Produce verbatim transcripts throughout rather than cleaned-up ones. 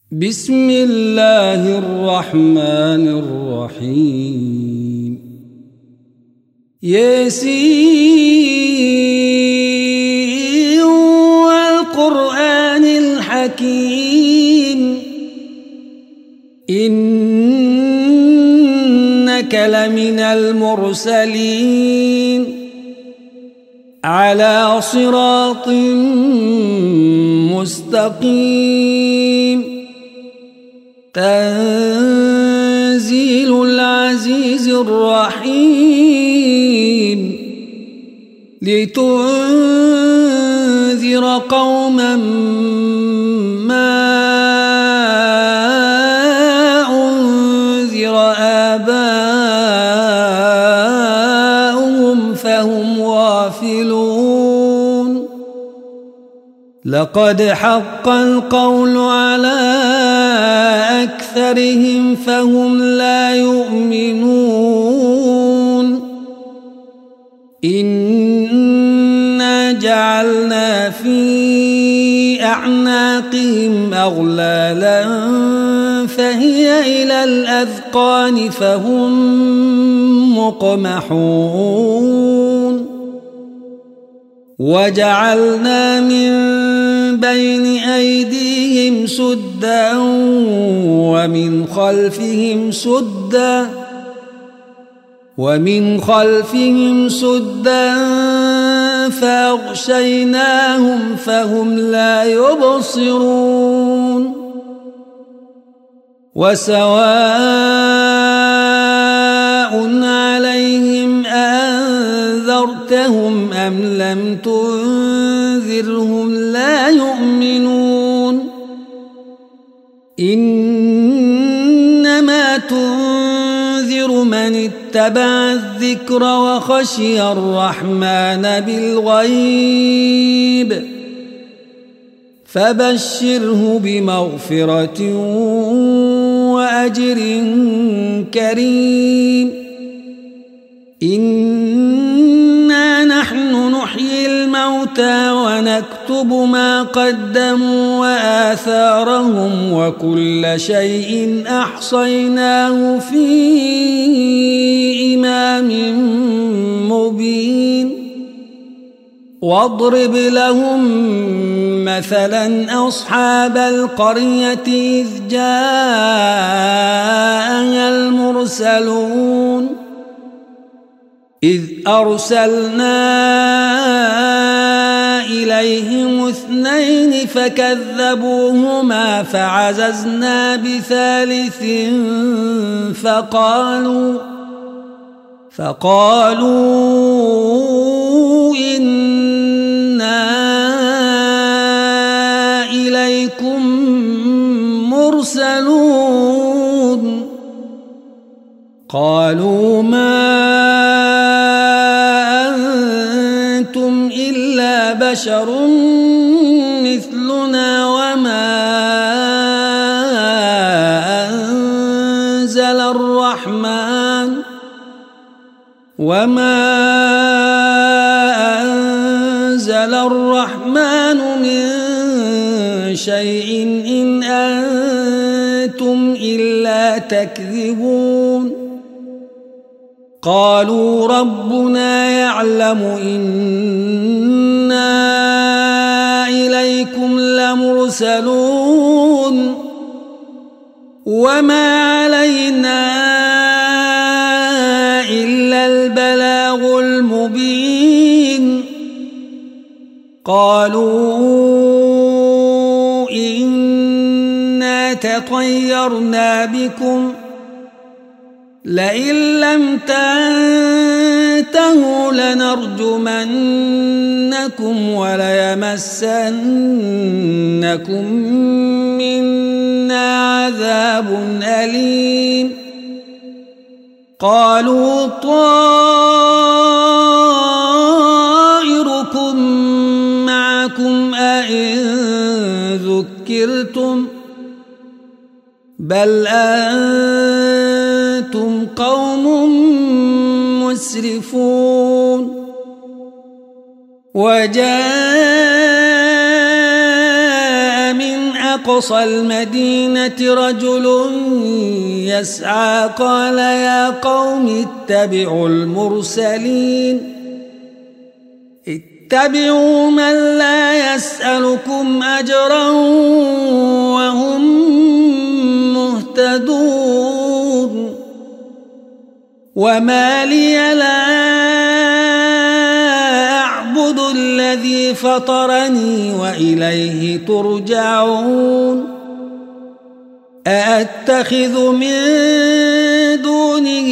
بسم الله الرحمن الرحيم ياسين والقرآن الحكيم إنك لمن المرسلين على صراط مستقيم تنزيل العزيز الرحيم لتنذر قوما ما أنذر آباؤهم فهم غافلون لقد حق القول على أكثرهم فهم لا يؤمنون إنا جعلنا في أعناقهم أغلالا فهي إلى الأذقان فهم مقمحون وجعلنا من بين أيديهم سدا ومن خلفهم سدا ومن خلفهم سدا فأغشيناهم فهم لا يبصرون وسواء عليهم أنذرتهم أم لم تنذرهم لا يؤمنون إنما تنذر من اتبع الذكر وخشي الرحمن بالغيب فبشره بمغفرة وأجر كريم إنا نحن نحيي الموتى ونكتب ما قدموا وآثارهم وكل شيء أحصيناه في إمام مبين واضرب لهم مثلا أصحاب القرية إذ جاءها المرسلون إذ أرسلنا إليهم اثنين فكذبوهما فعززنا بثالث فقالوا فقالوا إنا إليكم مرسلون قالوا ما أنتم إلا بشر مثلنا وما أنزل الرحمن وما أنزل الرحمن من شيء إن أنتم إلا تكذبون قالوا ربنا يعلم إنا إليكم لمرسلون وما علينا إلا البلاغ المبين قالوا إنا تطيرنا بكم لئن لم تنتهوا لنرجمنكم وليمسنكم منا عذاب أليم قالوا طائركم معكم أئن ذكرتم بل أنتم قوم مسرفون وجاء من أقصى المدينة رجل يسعى قال يا قوم اتبعوا المرسلين اتبعوا من لا يسألكم أجرا وهم مهتدون وما لي لا أعبد الذي فطرني وإليه ترجعون أأتخذ من دونه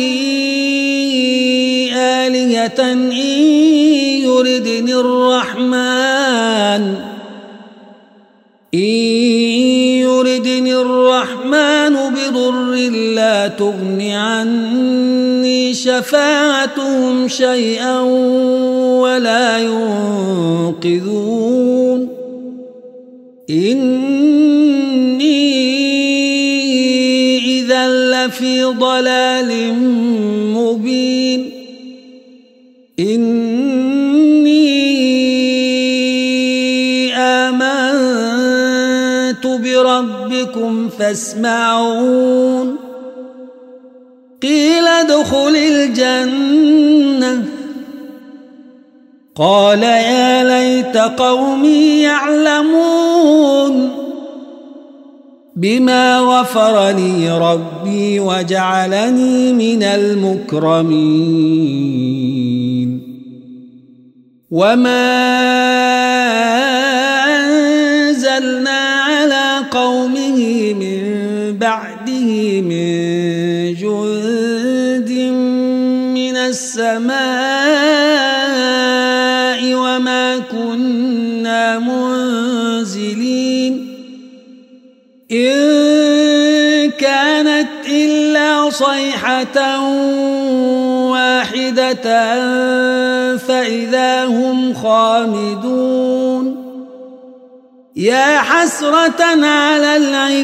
آلهة إن يردني الرحمن إن يردني الرحمن بضر لا تغن عني شفاعتهم شيئا ولا ينقذون إني إذا لفي ضلال مبين إني آمنت بربكم فاسمعون قيل ادخل الجنة قال يا ليت قومي يعلمون بما غفر لي ربي وجعلني من المكرمين وما أنزلنا على قومه من بعده من جند من السماء وما كنا منزلين إن كانت إلا صيحة واحدة فإذا هم خامدون يا حسرة على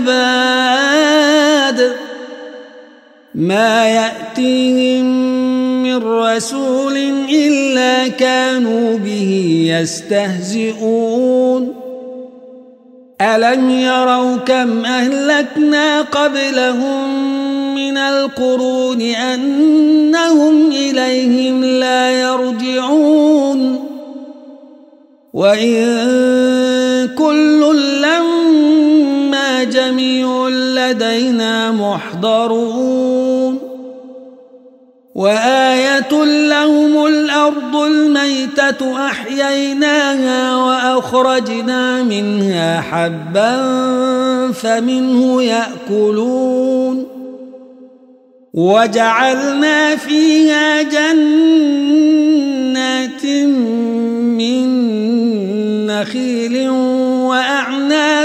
العباد ما يأتيهم من رسول إلا كانوا به يستهزئون ألم يروا كم أهلكنا قبلهم من القرون أنهم إليهم لا يرجعون وإن كل لما جميع لدينا محضرون وآية لهم الأرض الميتة أحييناها وأخرجنا منها حبا فمنه يأكلون وجعلنا فيها جنات من نخيل وأعناب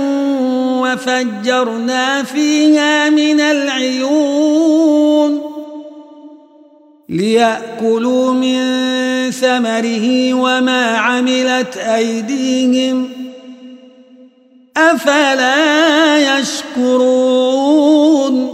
وفجرنا فيها من العيون ليأكلوا من ثمره وما عملت أيديهم أفلا يشكرون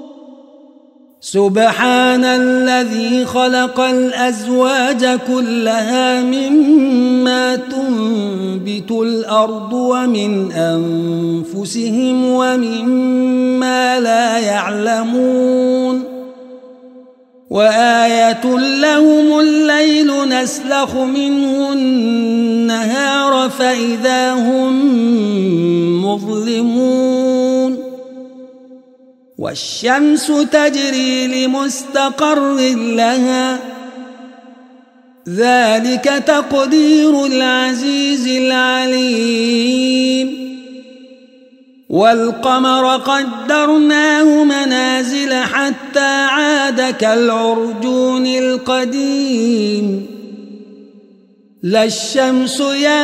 سبحان الذي خلق الأزواج كلها مما تنبت الأرض ومن أنفسهم ومما لا يعلمون وآية لهم الليل نسلخ منه النهار فإذا هم مظلمون والشمس تجري لمستقر لها ذلك تقدير العزيز العليم والقمر قدرناه منازل حتى عاد كالعرجون القديم لا الشمس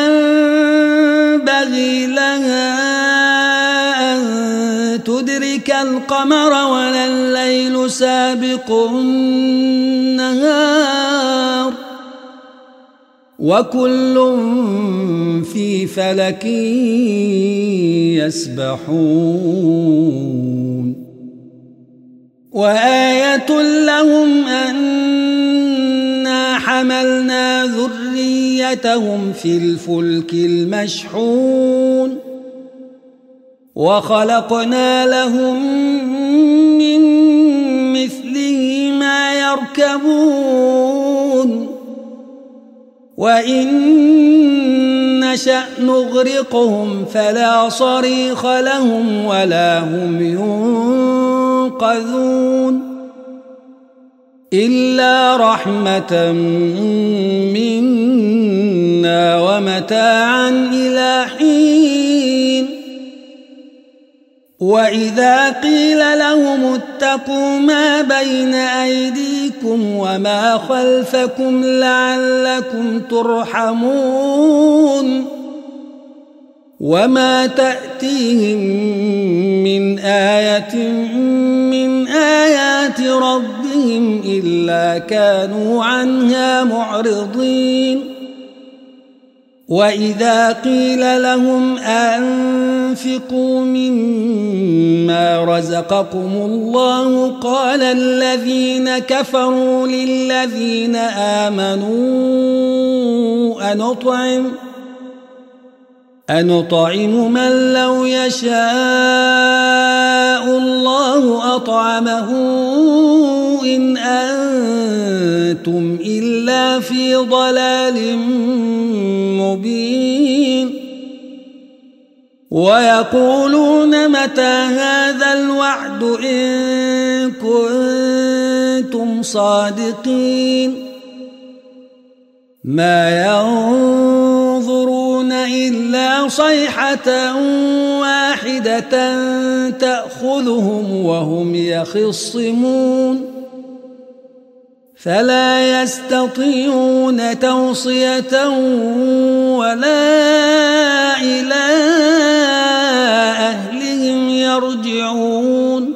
ينبغي لها أن تدرك القمر ولا الليل سابق النهار وكل في فلك يسبحون وآية لهم أنا حملنا ذريتهم في الفلك المشحون وخلقنا لهم من مثله ما يركبون وإن نشأ نغرقهم فلا صريخ لهم ولا هم ينقذون إلا رحمة منا ومتاعا إلى حين وإذا قيل لهم اتقوا ما بين أيديكم وما خلفكم لعلكم ترحمون وما تأتيهم من آية من آيات ربهم إلا كانوا عنها معرضين وإذا قيل لهم أنفقوا مما رزقكم الله قال الذين كفروا للذين آمنوا أنطعم أنطعم من لو يشاء الله أطعمه إن أنتم إلا في ضلال مبين ويقولون متى هذا الوعد إن كنتم صادقين ما ينظرون إلا صيحة واحدة تأخذهم وهم يخصمون فلا يستطيعون توصية ولا إلى أهلهم يرجعون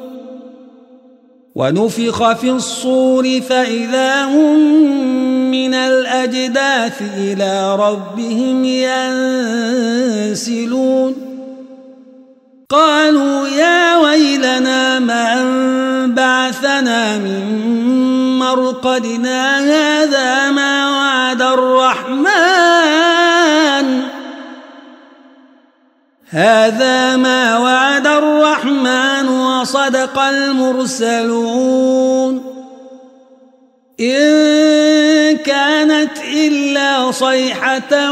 ونفخ في الصور فإذا هم من الأجداث إلى ربهم ينسلون قالوا يا ويلنا من بعثنا من مرقدنا هذا ما وعد الرحمن هذا ما وعد الرحمن وصدق المرسلون إن كانت إلا صيحة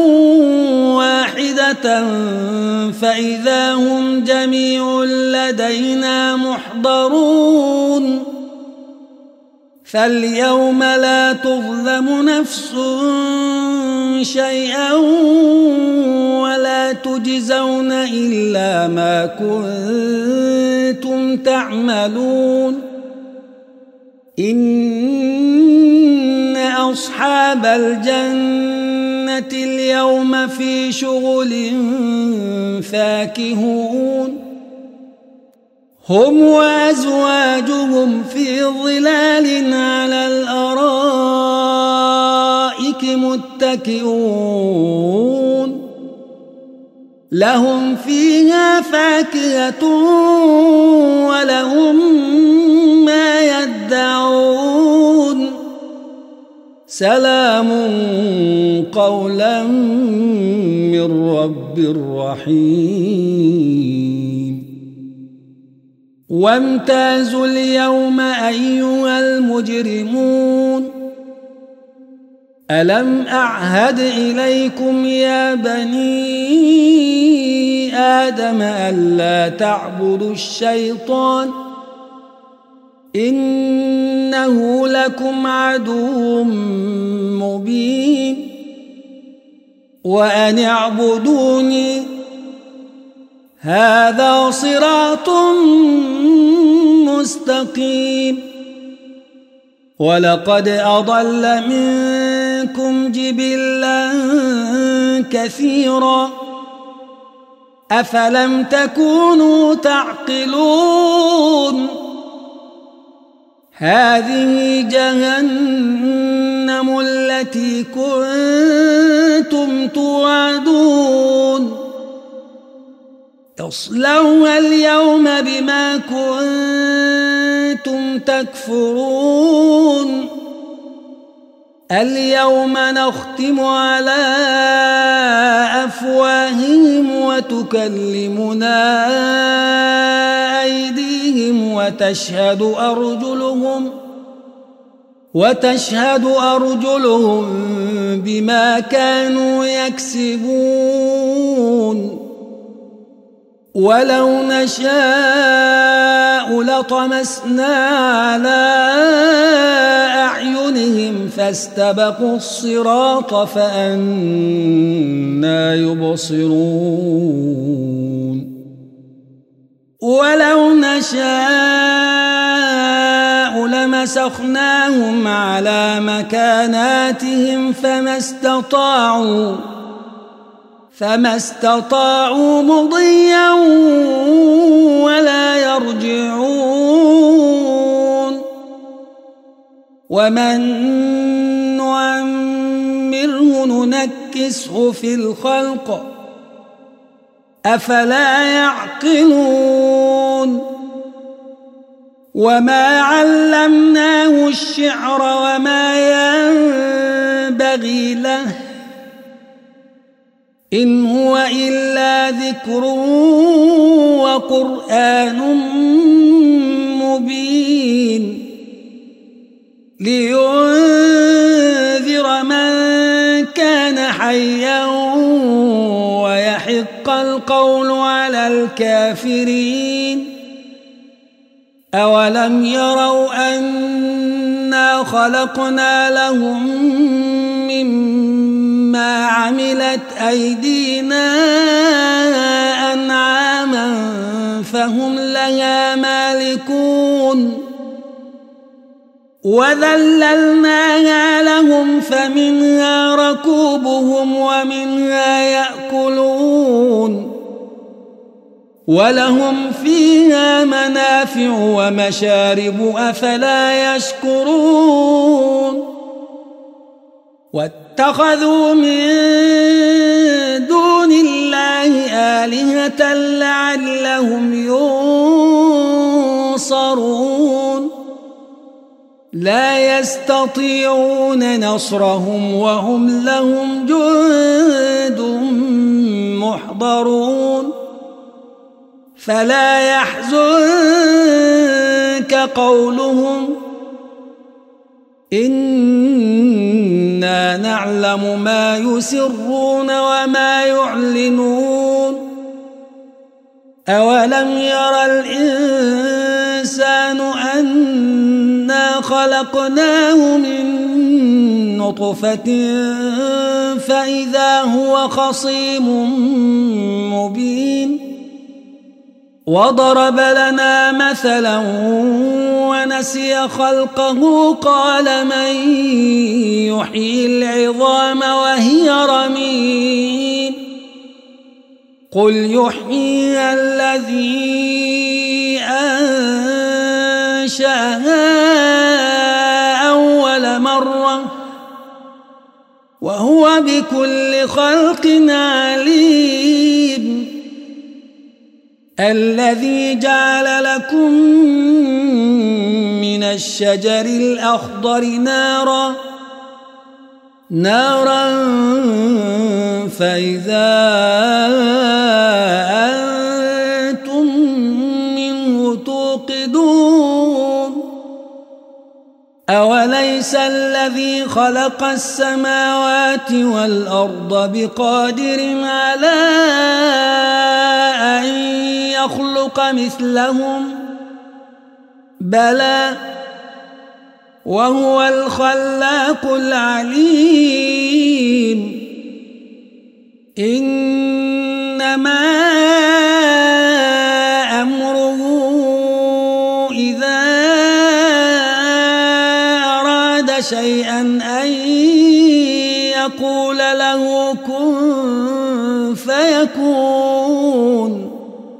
واحدة فإذا هم جميع لدينا محضرون فاليوم لا تظلم نفس شيئا ولا تجزون إلا ما كنتم تعملون إن أصحاب الجنة اليوم في شغل فاكهون هم وأزواجهم في ظلال على الأرائك متكئون لهم فيها فاكهة ولهم ما يدعون سلام قولا من رب رحيم وامتازوا اليوم أيها المجرمون ألم أعهد إليكم يا بني آدم ألا تعبدوا الشيطان إنه لكم عدو مبين وأن اعبدوني هذا صراط مستقيم ولقد أضل منكم جبلا كثيرا أفلم تكونوا تعقلون هذه جهنم التي كنتم توعدون اصلوها اليوم بما كنتم تكفرون اليوم نختم على أفواههم وتكلمنا أيديهم وتشهد أرجلهم وتشهد أرجلهم بما كانوا يكسبون ولو نشاء لطمسنا على أعينهم فاستبقوا الصراط فأنى يبصرون ولو نشاء لمسخناهم على مكاناتهم فما استطاعوا فما استطاعوا مضيا ولا يرجعون ومن نعمره ننكسه في الخلق أفلا يعقلون وما علمناه الشعر وما ينبغي له إن هو إلا ذكر وقرآن مبين لينذر من كان حيا ويحق القول على الكافرين أولم يروا أنا خلقنا لهم مما عملت أيدينا أنعاما فهم لها مالكون وذللناها لهم فمنها ركوبهم ومنها يأكلون ولهم فيها منافع ومشارب أفلا يشكرون واتخذوا من دون الله آلهة لعلهم ينصرون لا يستطيعون نصرهم وهم لهم جند محضرون فلا يحزنك قولهم إنا نعلم ما يسرون وما يعلنون أولم ير الإنسان أنا خلقناه من نطفة فإذا هو خصيم مبين وضرب لنا مثلا ونسي خلقه قال من يحيي العظام وهي رميم قل يحييها الذي أنشأها أول مرة وهو بكل خلق عليم الذي جعل لكم من الشجر الأخضر نارا نارا فإذا أنتم منه توقدون أوليس الذي خلق السماوات والأرض بقادر على أن يخلق مثلهم بلى وهو الخلاق العليم إنما أمره إذا أراد شيئا أن يقول له كن فيكون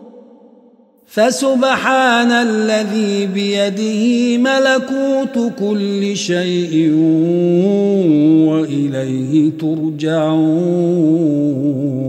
فسبحان الذي بيده ملكوت كل شيء وإليه ترجعون.